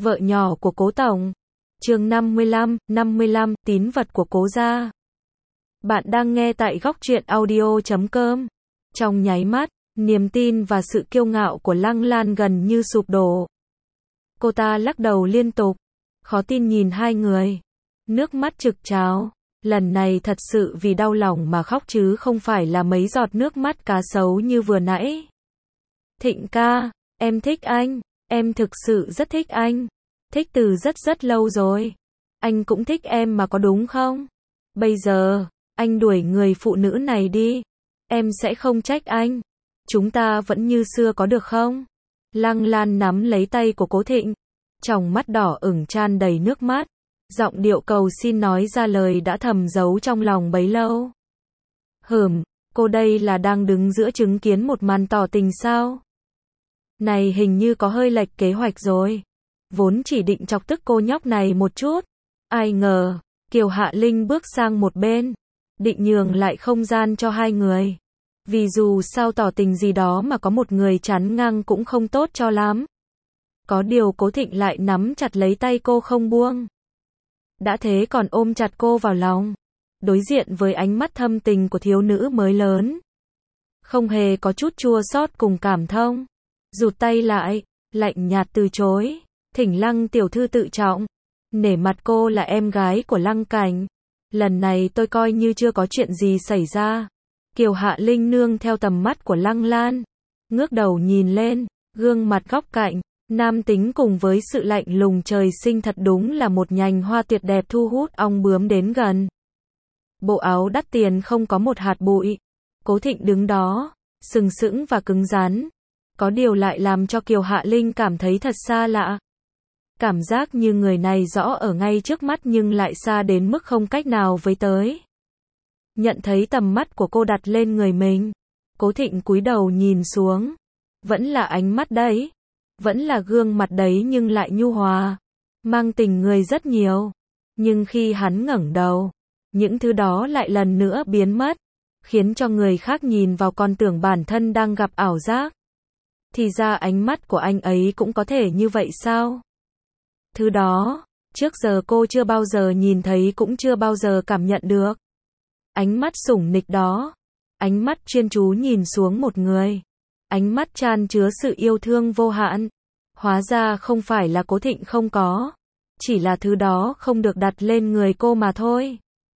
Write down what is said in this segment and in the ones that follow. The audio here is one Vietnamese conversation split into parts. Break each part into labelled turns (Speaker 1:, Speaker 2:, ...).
Speaker 1: Vợ nhỏ của Cố Tổng. Chương 55, tín vật của Cố gia. Bạn đang nghe tại góc truyện audio.com. Trong nháy mắt, niềm tin và sự kiêu ngạo của Lăng Lan gần như sụp đổ. Cô ta lắc đầu liên tục, khó tin nhìn hai người. Nước mắt trực trào. Lần này thật sự vì đau lòng mà khóc chứ không phải là mấy giọt nước mắt cá sấu như vừa nãy. Thịnh ca, em thích anh. Em thực sự rất thích anh. Thích từ rất rất lâu rồi. Anh cũng thích em mà có đúng không? Bây giờ, anh đuổi người phụ nữ này đi. Em sẽ không trách anh. Chúng ta vẫn như xưa có được không? Lăng Lan nắm lấy tay của Cố Thịnh. Tròng mắt đỏ ửng tràn đầy nước mắt. Giọng điệu cầu xin nói ra lời đã thầm giấu trong lòng bấy lâu. Cô đây là đang đứng giữa chứng kiến một màn tỏ tình sao? Này hình như có hơi lệch kế hoạch rồi. Vốn chỉ định chọc tức cô nhóc này một chút. Ai ngờ, Kiều Hạ Linh bước sang một bên. Định nhường lại không gian cho hai người. Vì dù sao tỏ tình gì đó mà có một người chắn ngang cũng không tốt cho lắm. Có điều Cố Thịnh lại nắm chặt lấy tay cô không buông. Đã thế còn ôm chặt cô vào lòng. Đối diện với ánh mắt thâm tình của thiếu nữ mới lớn. Không hề có chút chua xót cùng cảm thông. Rụt tay lại, lạnh nhạt từ chối. Thỉnh Lăng tiểu thư tự trọng. Nể mặt cô là em gái của Lăng Cảnh. Lần này tôi coi như chưa có chuyện gì xảy ra. Kiều Hạ Linh nương theo tầm mắt của Lăng Lan. Ngước đầu nhìn lên, gương mặt góc cạnh. Nam tính cùng với sự lạnh lùng trời sinh thật đúng là một nhành hoa tuyệt đẹp thu hút ong bướm đến gần. Bộ áo đắt tiền không có một hạt bụi. Cố Thịnh đứng đó, sừng sững và cứng rắn. Có điều lại làm cho Kiều Hạ Linh cảm thấy thật xa lạ. Cảm giác như người này rõ ở ngay trước mắt nhưng lại xa đến mức không cách nào với tới. Nhận thấy tầm mắt của cô đặt lên người mình. Cố Thịnh cúi đầu nhìn xuống. Vẫn là ánh mắt đấy. Vẫn là gương mặt đấy nhưng lại nhu hòa. Mang tình người rất nhiều. Nhưng khi hắn ngẩng đầu, những thứ đó lại lần nữa biến mất. Khiến cho người khác nhìn vào còn tưởng bản thân đang gặp ảo giác. Thì ra ánh mắt của anh ấy cũng có thể như vậy sao? Thứ đó, trước giờ cô chưa bao giờ nhìn thấy cũng chưa bao giờ cảm nhận được. Ánh mắt sủng nịch đó. Ánh mắt chuyên chú nhìn xuống một người. Ánh mắt chan chứa sự yêu thương vô hạn. Hóa ra không phải là Cố Thịnh không có. Chỉ là thứ đó không được đặt lên người cô mà thôi.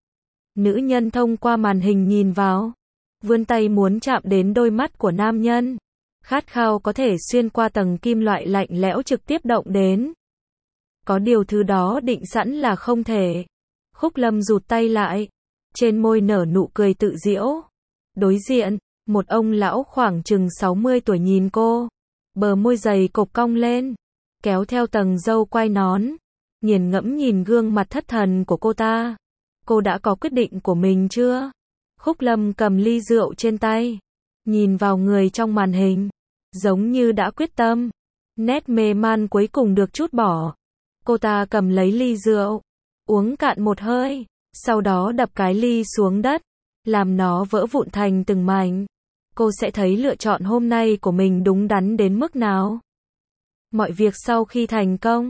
Speaker 1: Nữ nhân thông qua màn hình nhìn vào. Vươn tay muốn chạm đến đôi mắt của nam nhân. Khát khao có thể xuyên qua tầng kim loại lạnh lẽo trực tiếp động đến. Có điều thứ đó định sẵn là không thể. Khúc Lâm rụt tay lại. Trên môi nở nụ cười tự giễu. Đối diện, một ông lão khoảng chừng 60 tuổi nhìn cô. Bờ môi dày cộc cong lên. Kéo theo tầng râu quai nón. Nghiền ngẫm nhìn gương mặt thất thần của cô ta. Cô đã có quyết định của mình chưa? Khúc Lâm cầm ly rượu trên tay. Nhìn vào người trong màn hình. Giống như đã quyết tâm. Nét mê man cuối cùng được trút bỏ. Cô ta cầm lấy ly rượu. Uống cạn một hơi. Sau đó đập cái ly xuống đất. Làm nó vỡ vụn thành từng mảnh. Cô sẽ thấy lựa chọn hôm nay của mình đúng đắn đến mức nào. Mọi việc sau khi thành công.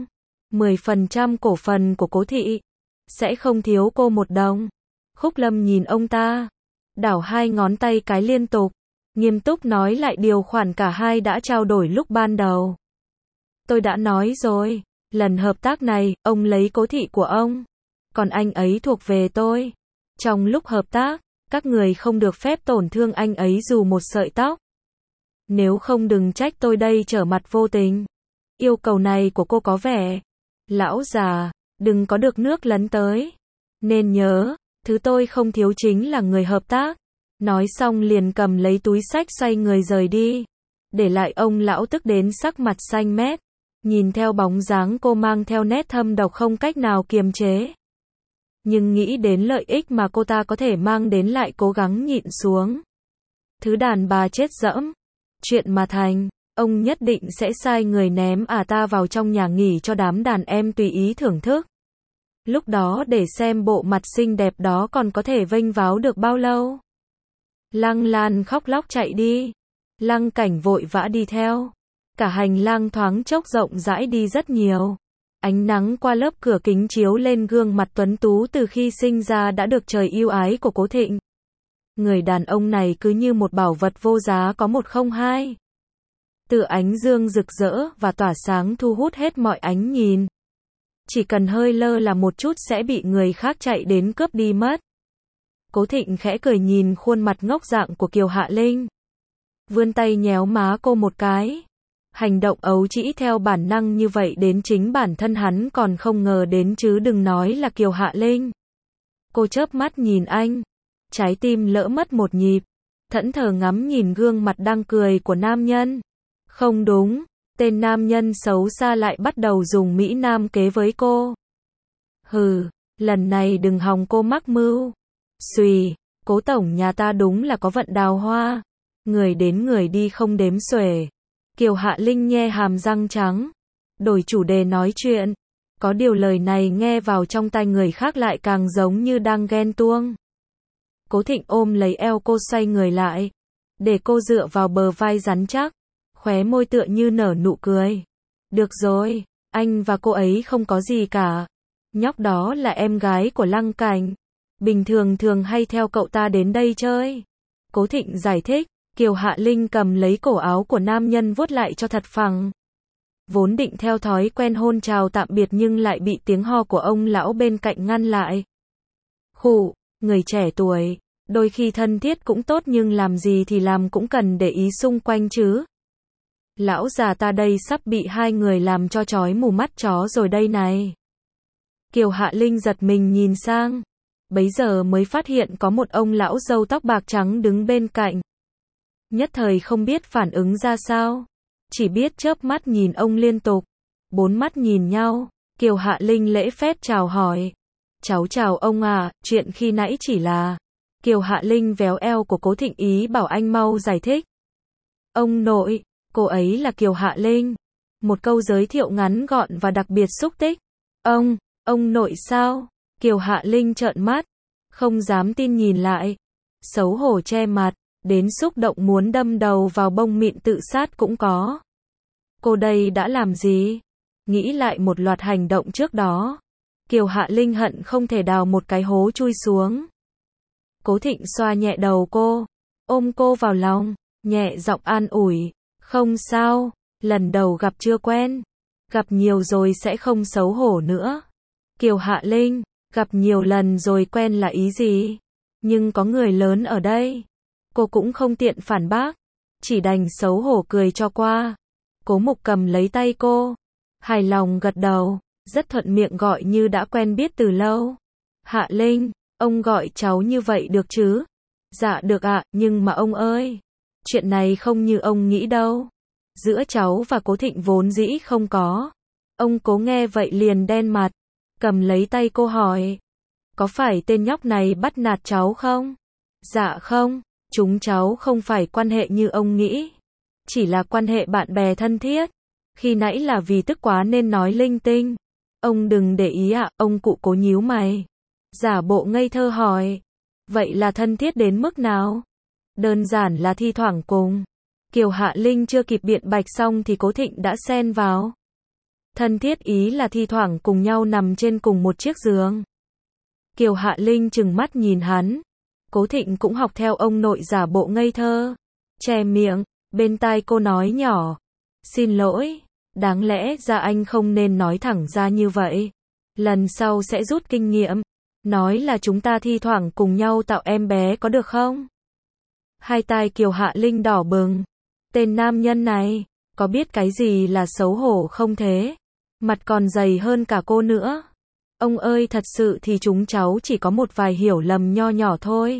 Speaker 1: 10% cổ phần của Cố Thị. Sẽ không thiếu cô một đồng. Khúc Lâm nhìn ông ta. Đảo hai ngón tay cái liên tục. Nghiêm túc nói lại điều khoản cả hai đã trao đổi lúc ban đầu. Tôi đã nói rồi. Lần hợp tác này, ông lấy Cố Thị của ông. Còn anh ấy thuộc về tôi. Trong lúc hợp tác, các người không được phép tổn thương anh ấy dù một sợi tóc. Nếu không đừng trách tôi đây trở mặt vô tình. Yêu cầu này của cô có vẻ. Lão già, đừng có được nước lấn tới. Nên nhớ, thứ tôi không thiếu chính là người hợp tác. Nói xong liền cầm lấy túi xách xoay người rời đi. Để lại ông lão tức đến sắc mặt xanh mét. Nhìn theo bóng dáng cô mang theo nét thâm độc không cách nào kiềm chế. Nhưng nghĩ đến lợi ích mà cô ta có thể mang đến lại cố gắng nhịn xuống. Thứ đàn bà chết dẫm. Chuyện mà thành, ông nhất định sẽ sai người ném ta vào trong nhà nghỉ cho đám đàn em tùy ý thưởng thức. Lúc đó để xem bộ mặt xinh đẹp đó còn có thể vênh váo được bao lâu. Lăng Lan khóc lóc chạy đi. Lăng Cảnh vội vã đi theo. Cả hành lang thoáng chốc rộng rãi đi rất nhiều. Ánh nắng qua lớp cửa kính chiếu lên gương mặt tuấn tú từ khi sinh ra đã được trời yêu ái của Cố Thịnh. Người đàn ông này cứ như một bảo vật vô giá có một không hai. Từ ánh dương rực rỡ và tỏa sáng thu hút hết mọi ánh nhìn. Chỉ cần hơi lơ là một chút sẽ bị người khác chạy đến cướp đi mất. Cố Thịnh khẽ cười nhìn khuôn mặt ngốc dạng của Kiều Hạ Linh. Vươn tay nhéo má cô một cái. Hành động ấu trĩ theo bản năng như vậy đến chính bản thân hắn còn không ngờ đến chứ đừng nói là Kiều Hạ Linh. Cô chớp mắt nhìn anh. Trái tim lỡ mất một nhịp. Thẫn thờ ngắm nhìn gương mặt đang cười của nam nhân. Không đúng, tên nam nhân xấu xa lại bắt đầu dùng Mỹ Nam kế với cô. Hừ, lần này đừng hòng cô mắc mưu. Xùy, Cố tổng nhà ta đúng là có vận đào hoa. Người đến người đi không đếm xuể. Kiều Hạ Linh nhe hàm răng trắng. Đổi chủ đề nói chuyện. Có điều lời này nghe vào trong tai người khác lại càng giống như đang ghen tuông. Cố Thịnh ôm lấy eo cô xoay người lại. Để cô dựa vào bờ vai rắn chắc. Khóe môi tựa như nở nụ cười. Được rồi, anh và cô ấy không có gì cả. Nhóc đó là em gái của Lăng Cảnh. Bình thường thường hay theo cậu ta đến đây chơi. Cố Thịnh giải thích. Kiều Hạ Linh cầm lấy cổ áo của nam nhân vuốt lại cho thật phẳng. Vốn định theo thói quen hôn chào tạm biệt nhưng lại bị tiếng ho của ông lão bên cạnh ngăn lại. Khụ, người trẻ tuổi, đôi khi thân thiết cũng tốt nhưng làm gì thì làm cũng cần để ý xung quanh chứ. Lão già ta đây sắp bị hai người làm cho chói mù mắt chó rồi đây này. Kiều Hạ Linh giật mình nhìn sang. Bấy giờ mới phát hiện có một ông lão râu tóc bạc trắng đứng bên cạnh. Nhất thời không biết phản ứng ra sao. Chỉ biết chớp mắt nhìn ông liên tục. Bốn mắt nhìn nhau. Kiều Hạ Linh lễ phép chào hỏi. Cháu chào ông à, chuyện khi nãy chỉ là... Kiều Hạ Linh véo eo của Cố Thịnh ý bảo anh mau giải thích. Ông nội, cô ấy là Kiều Hạ Linh. Một câu giới thiệu ngắn gọn và đặc biệt xúc tích. Ông nội sao? Kiều Hạ Linh trợn mắt. Không dám tin nhìn lại. Xấu hổ che mặt. Đến xúc động muốn đâm đầu vào bông mịn tự sát cũng có. Cô đây đã làm gì? Nghĩ lại một loạt hành động trước đó. Kiều Hạ Linh hận không thể đào một cái hố chui xuống. Cố Thịnh xoa nhẹ đầu cô. Ôm cô vào lòng. Nhẹ giọng an ủi. Không sao. Lần đầu gặp chưa quen. Gặp nhiều rồi sẽ không xấu hổ nữa. Kiều Hạ Linh. Gặp nhiều lần rồi quen là ý gì? Nhưng có người lớn ở đây. Cô cũng không tiện phản bác. Chỉ đành xấu hổ cười cho qua. Cố Mục cầm lấy tay cô. Hài lòng gật đầu. Rất thuận miệng gọi như đã quen biết từ lâu. Hạ Linh, ông gọi cháu như vậy được chứ? Dạ được ạ, nhưng mà ông ơi. Chuyện này không như ông nghĩ đâu. Giữa cháu và Cố Thịnh vốn dĩ không có. Ông Cố nghe vậy liền đen mặt. Cầm lấy tay cô hỏi. Có phải tên nhóc này bắt nạt cháu không? Dạ không. Chúng cháu không phải quan hệ như ông nghĩ. Chỉ là quan hệ bạn bè thân thiết. Khi nãy là vì tức quá nên nói linh tinh. Ông đừng để ý ạ, ông cụ Cố nhíu mày. Giả bộ ngây thơ hỏi. Vậy là thân thiết đến mức nào? Đơn giản là thi thoảng cùng. Kiều Hạ Linh chưa kịp biện bạch xong thì Cố Thịnh đã xen vào. Thân thiết ý là thi thoảng cùng nhau nằm trên cùng một chiếc giường. Kiều Hạ Linh trừng mắt nhìn hắn. Cố Thịnh cũng học theo ông nội giả bộ ngây thơ. Che miệng, bên tai cô nói nhỏ. Xin lỗi, đáng lẽ ra anh không nên nói thẳng ra như vậy. Lần sau sẽ rút kinh nghiệm. Nói là chúng ta thi thoảng cùng nhau tạo em bé có được không? Hai tai Kiều Hạ Linh đỏ bừng. Tên nam nhân này, có biết cái gì là xấu hổ không thế? Mặt còn dày hơn cả cô nữa. Ông ơi thật sự thì chúng cháu chỉ có một vài hiểu lầm nho nhỏ thôi.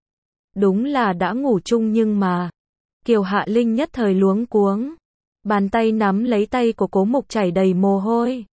Speaker 1: Đúng là đã ngủ chung nhưng mà... Kiều Hạ Linh nhất thời luống cuống. Bàn tay nắm lấy tay của Cố Mục chảy đầy mồ hôi.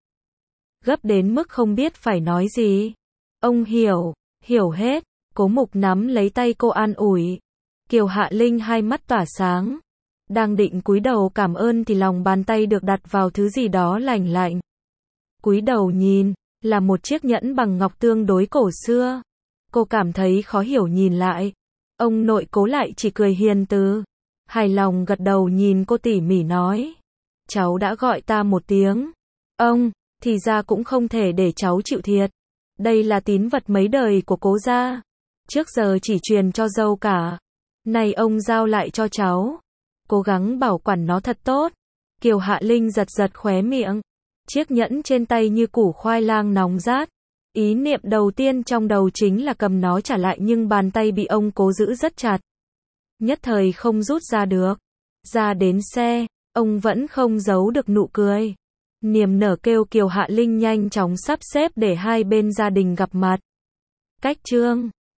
Speaker 1: Gấp đến mức không biết phải nói gì. Ông hiểu hết. Cố Mục nắm lấy tay cô an ủi. Kiều Hạ Linh hai mắt tỏa sáng. Đang định cúi đầu cảm ơn thì lòng bàn tay được đặt vào thứ gì đó lành lạnh. Cúi đầu nhìn, là một chiếc nhẫn bằng ngọc tương đối cổ xưa. Cô cảm thấy khó hiểu nhìn lại. Ông nội Cố lại chỉ cười hiền từ. Hài lòng gật đầu nhìn cô tỉ mỉ nói. Cháu đã gọi ta một tiếng. Ông, thì ra cũng không thể để cháu chịu thiệt. Đây là tín vật mấy đời của cố gia. Trước giờ chỉ truyền cho dâu cả. Này ông giao lại cho cháu. Cố gắng bảo quản nó thật tốt. Kiều Hạ Linh giật giật khóe miệng. Chiếc nhẫn trên tay như củ khoai lang nóng rát. Ý niệm đầu tiên trong đầu chính là cầm nó trả lại nhưng bàn tay bị ông cố giữ rất chặt. Nhất thời không rút ra được. Ra đến xe, ông vẫn không giấu được nụ cười. Niềm nở kêu Kiều Hạ Linh nhanh chóng sắp xếp để hai bên gia đình gặp mặt. Cách chương